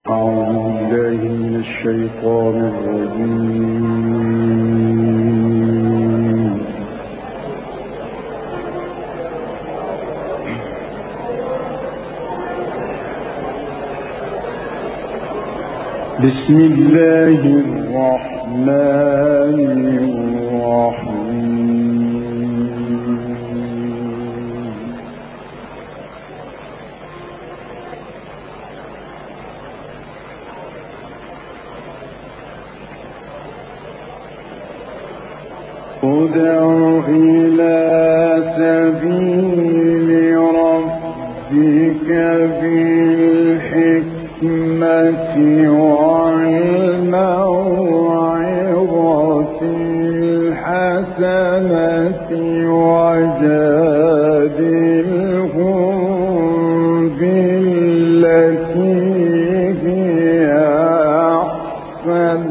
أعوذ بالله من الشيطان الرجيم. بسم الله الرحمن الرحيم. ادع إلى سبيل ربك بالحكمة والموعظة الحسنة وجادلهم بالتي هي أحسن.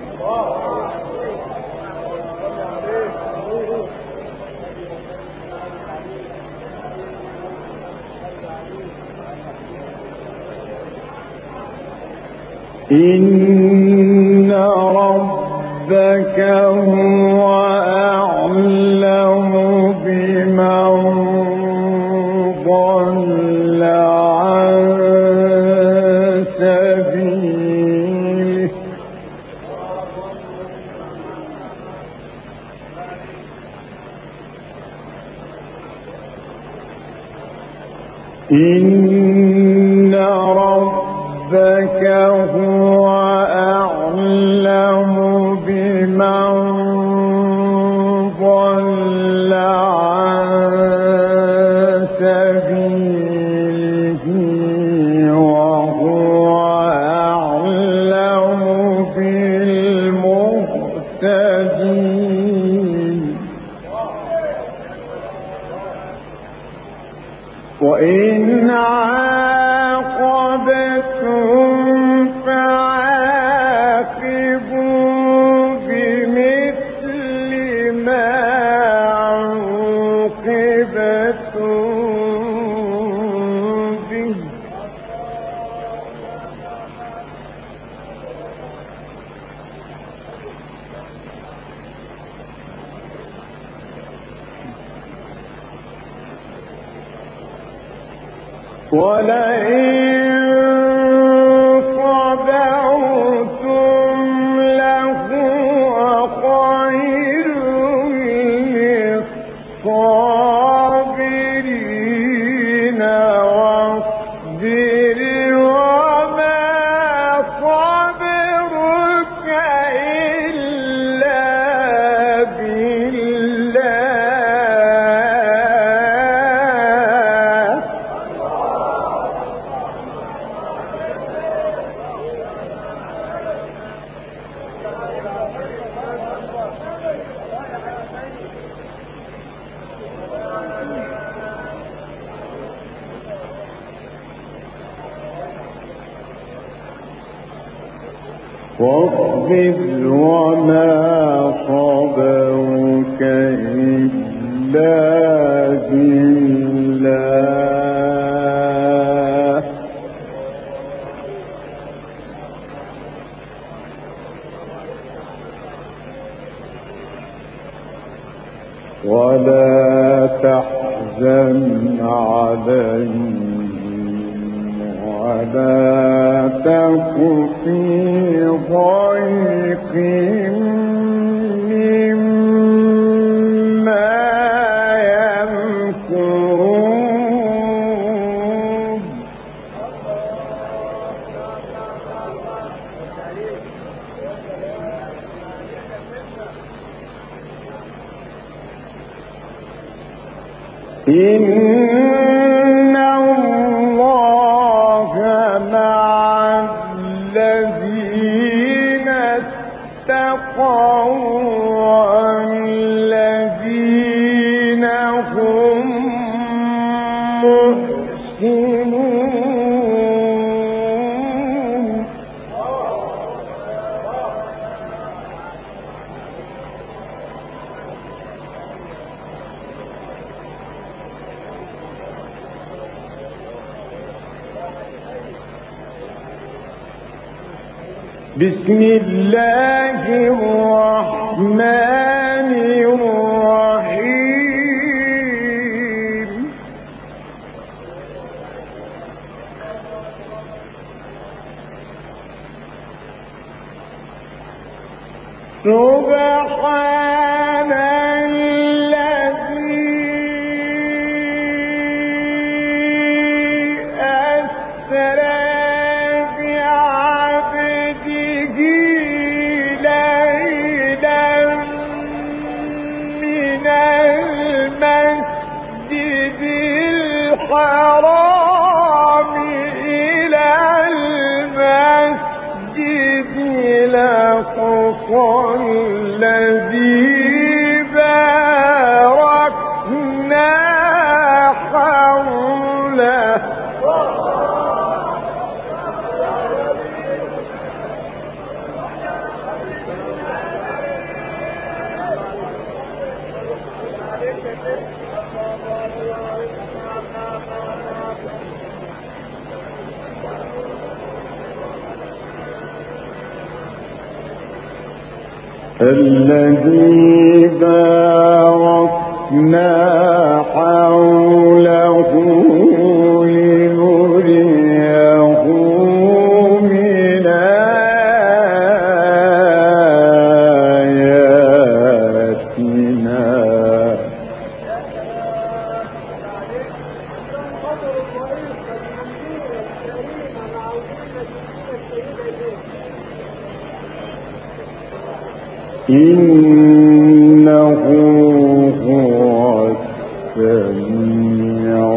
إن ربك هو أعلم بمن ضل عن سبيله إن ربك هو أعلم بمن ضل عن سبيله وهو أعلم بالمهتدين. وإن عاقبتم فعاقبوا بمثل ما عوقبتم به ولئن صبرتم لهو خير للصابرين. واصبر وما صبرك إلا بالله. واصبر وما صبرك إلا بالله. ولا تحزن عليهم ولا تك في ضيق مما يمكرون. إن الله مع الذين اتقوا والذين هم محسنون. بسم الله الرحمن الرحيم سبحان الذي أسرى بعبده ليلا من المسجد الحرام إلى المسجد الأقصى الذي باركنا حوله الذي باركنا حوله لنريه من آياتنا إنه هو السميع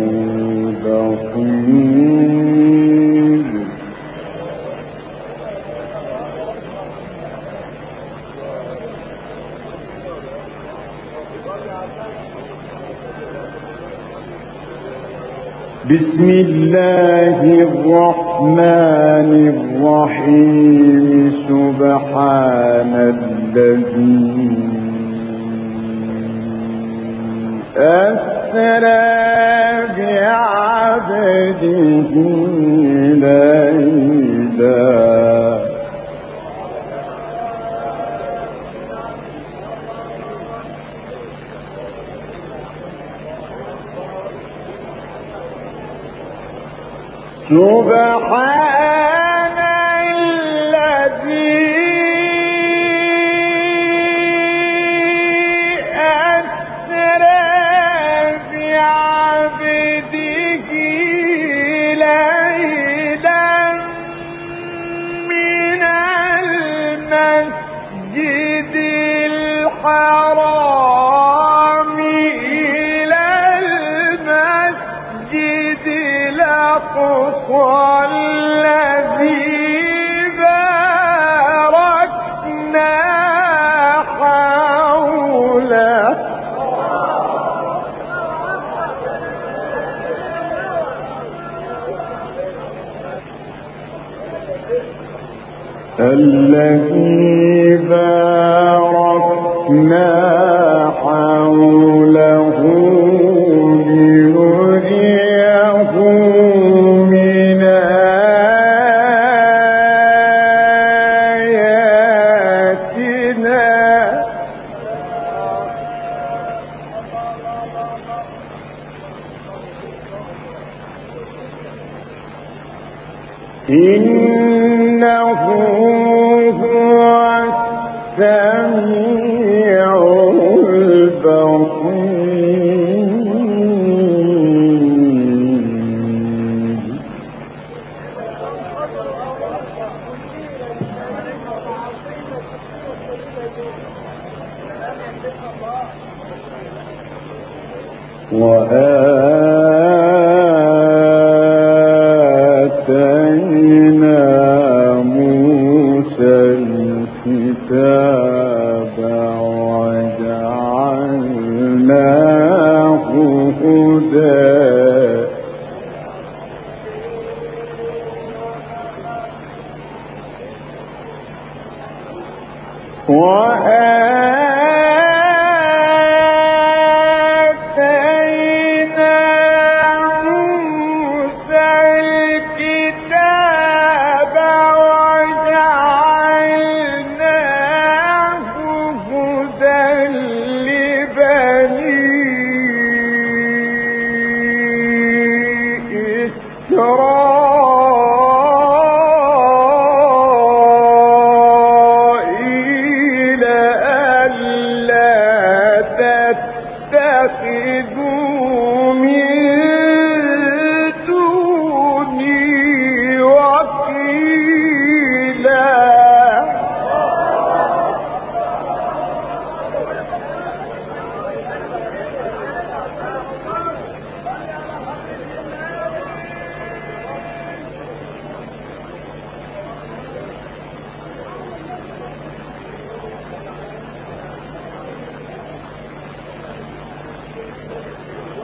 البصير بسم الله الرحمن الرحيم سبحان الذي أسرى بعبده ليلا سبحان الذي أسرى بعبده ليلا من المسجد الحرام إلى المسجد الأقصى الذي باركنا حوله الذي باركنا حوله لنريه من آياتنا إنه هو السميع البصير وآتينا موسى الكتاب وجعلناه هدى وآتينا موسى الكتاب وجعلناه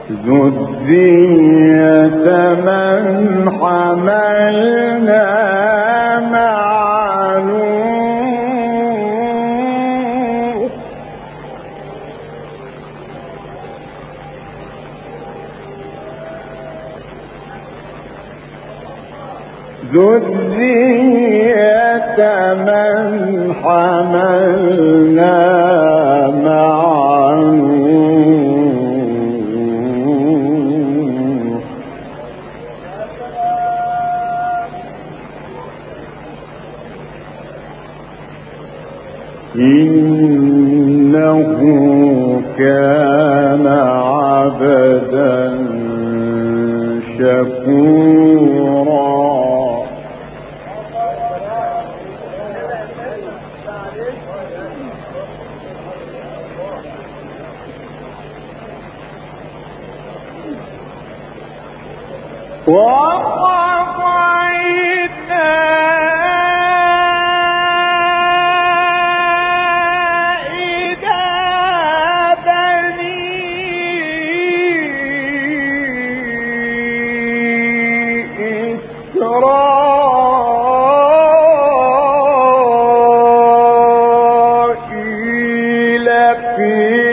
ذرية من حملنا مع نوح ذرية من حملنا مع نوح إنه كان عبدا شكورا وقضينا إلى بني إسرائيل في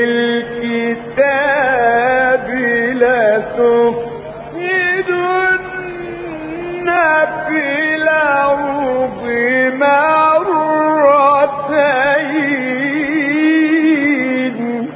الكتاب لتفسدن في الأرض مرتين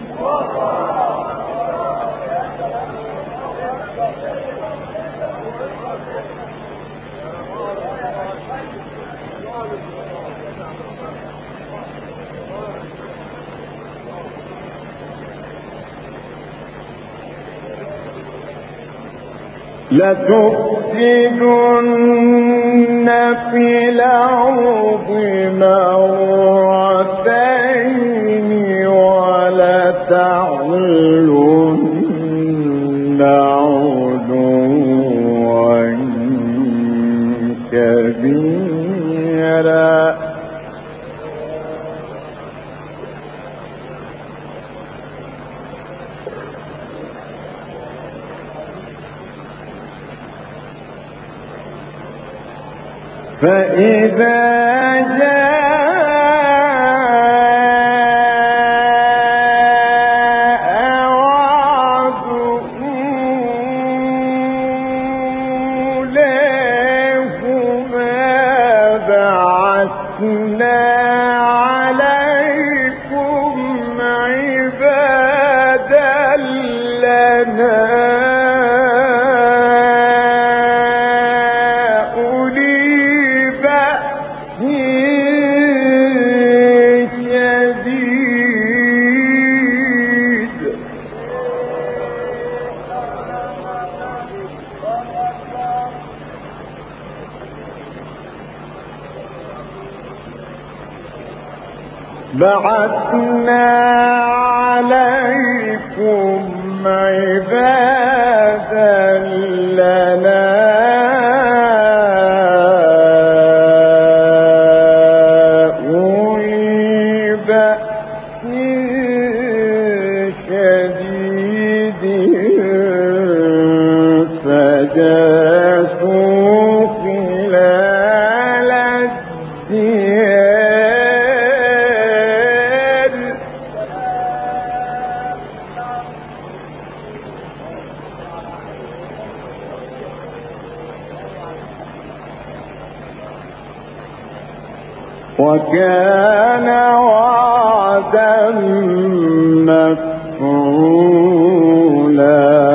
لتفسدن في الأرض مرتين ولتعلن علوا كبيرا فإذا جاء وعد أولاهما بعثنا عليكم عبادا لنا بعثنا عليكم عبادا لنا أولي بأس شديد فجاسوا خلال الديار وكان وعدا مفعولا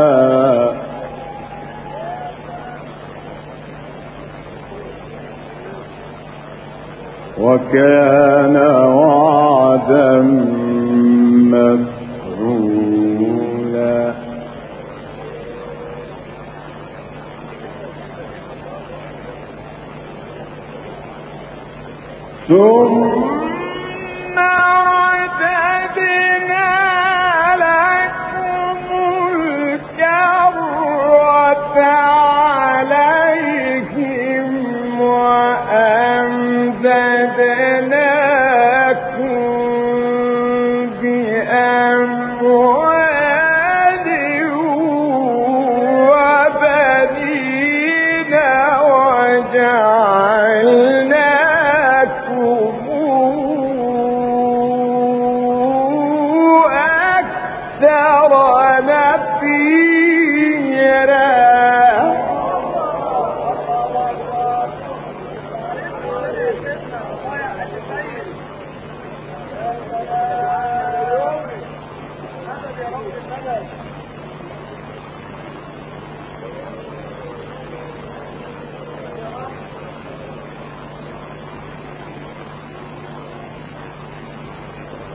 وكان وعدا مفعولا ثم رددنا لكم الكرة عليهم وأمددناكم بأموال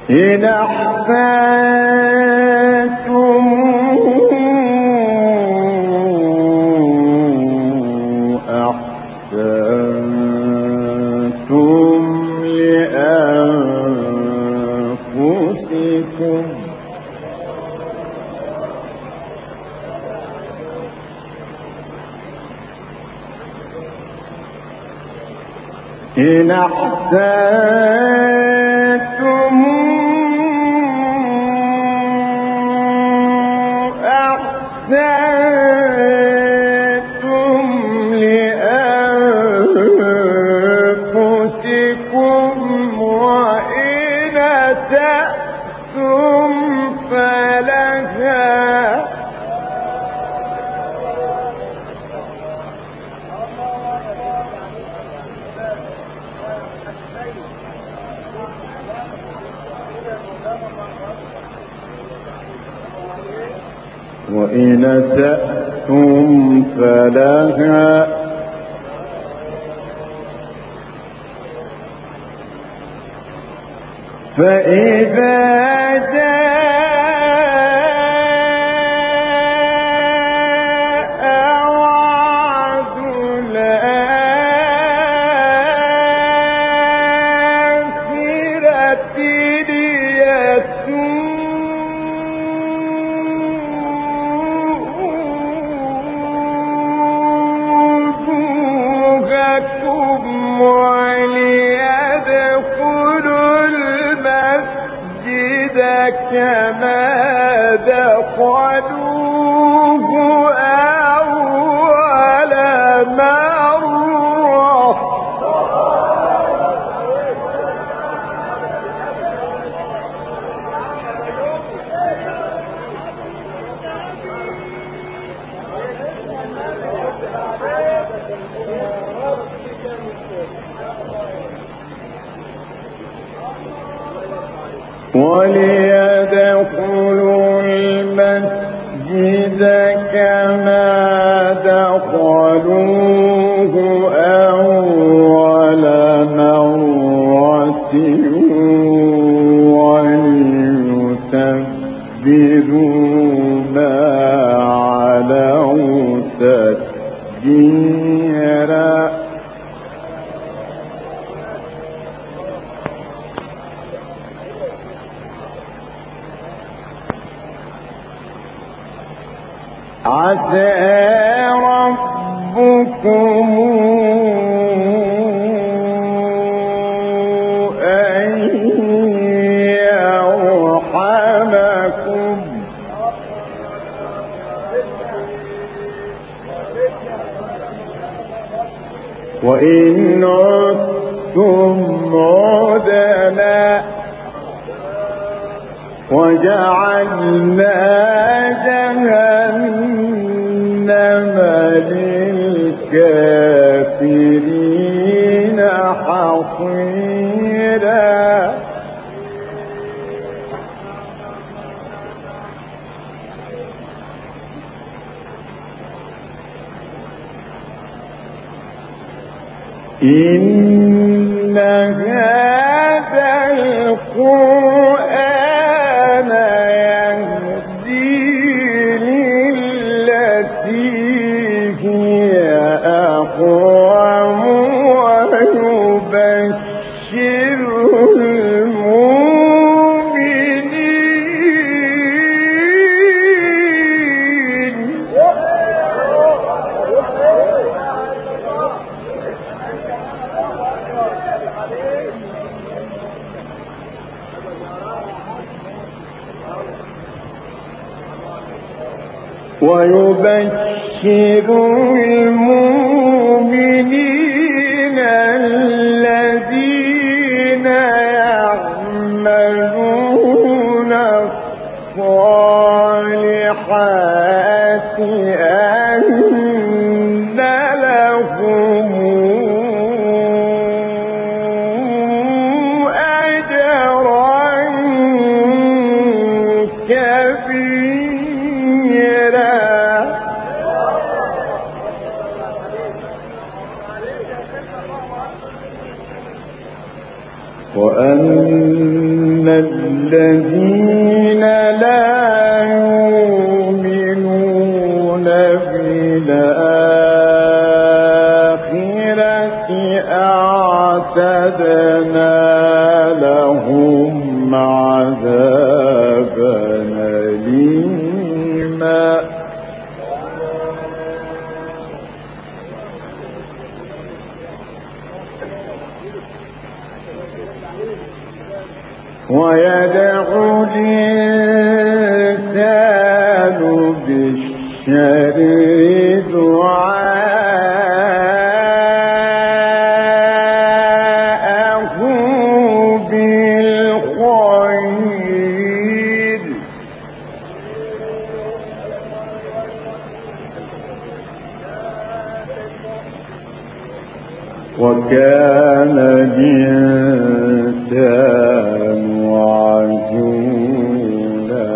إن أحسنتم أحسنتم لأنفسكم إن أحسنتم أحسنتم لأنفسكم وإن أسأتم فلها وإن أسأتم فلها فإذا جاء وعد الآخرة كما دخلوه أول مرة وليدخلوا المسجد كما دخلوه أول مرة وليتبروا ما علوا تتبيرا عسى ربكم أن يرحمكم وإن عدتم عدنا وجعلنا جهنم للكافرين حصيرا إن هذا القرآن يهدي للتي هي أقوم ويبشر المؤمنين الذين يعملون الصالحات أن لهم أجرا كبيرا وأن الذين لا يؤمنون بالآخرة أعتدنا لهم عذابا أليما ويدعو الإنسان بالشر دعاءه بالخير وكان الإنسان عجولا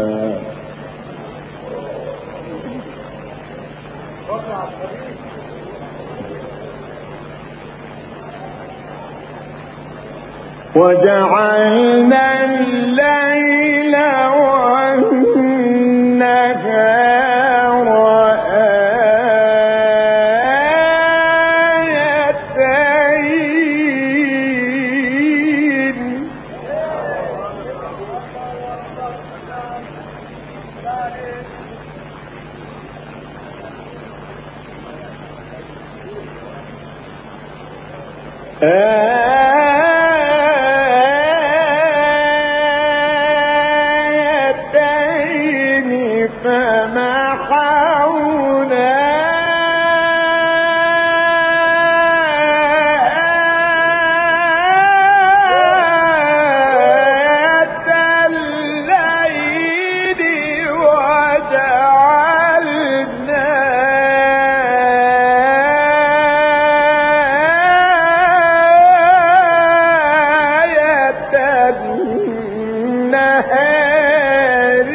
وجعلنا الليل والنهار آيتين فمحونا آية الليل وجعلنا النهار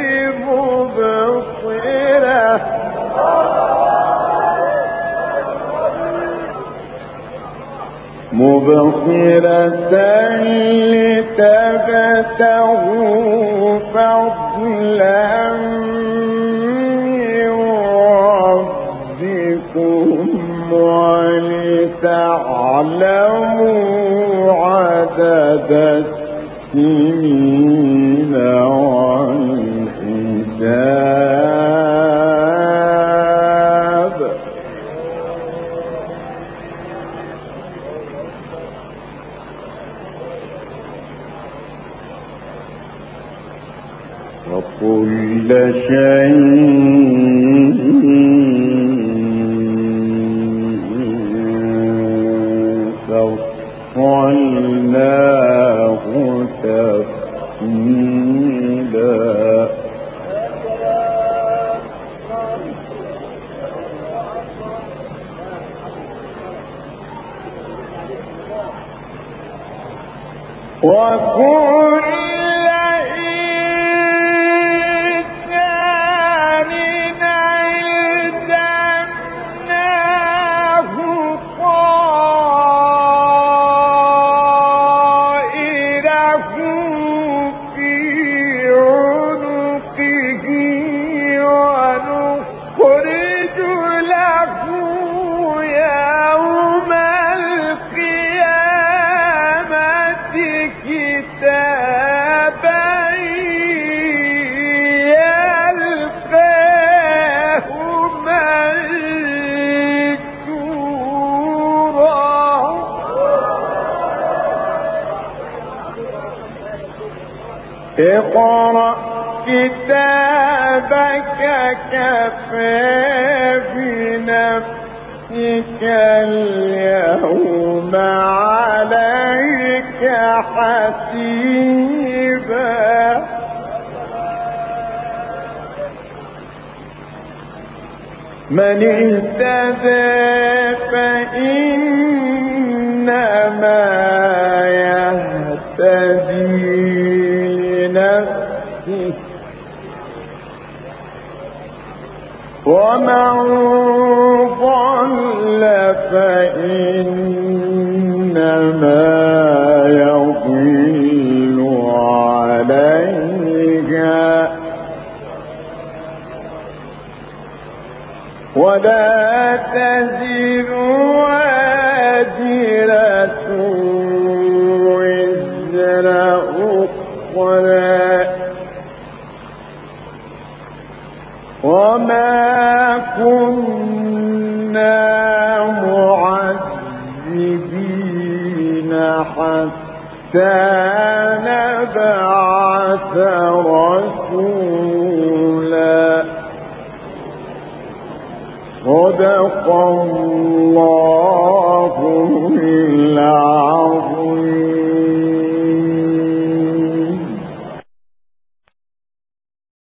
مبصرة لتبتغوا فضلا من ربكم ولتعلموا عدد السنين والحساب وكل شيء فصلناه تفصيلا وكل اقرأ كتابك كفى بنفسك اليوم عليك حسيبا من اهتدى فإنما يهتدي لنفسه ومن ضل فإنما يضل على تزر وازرة وزر أخرى وما كنا معذبين حتى نبعث رسولا. صدق الله العظيم.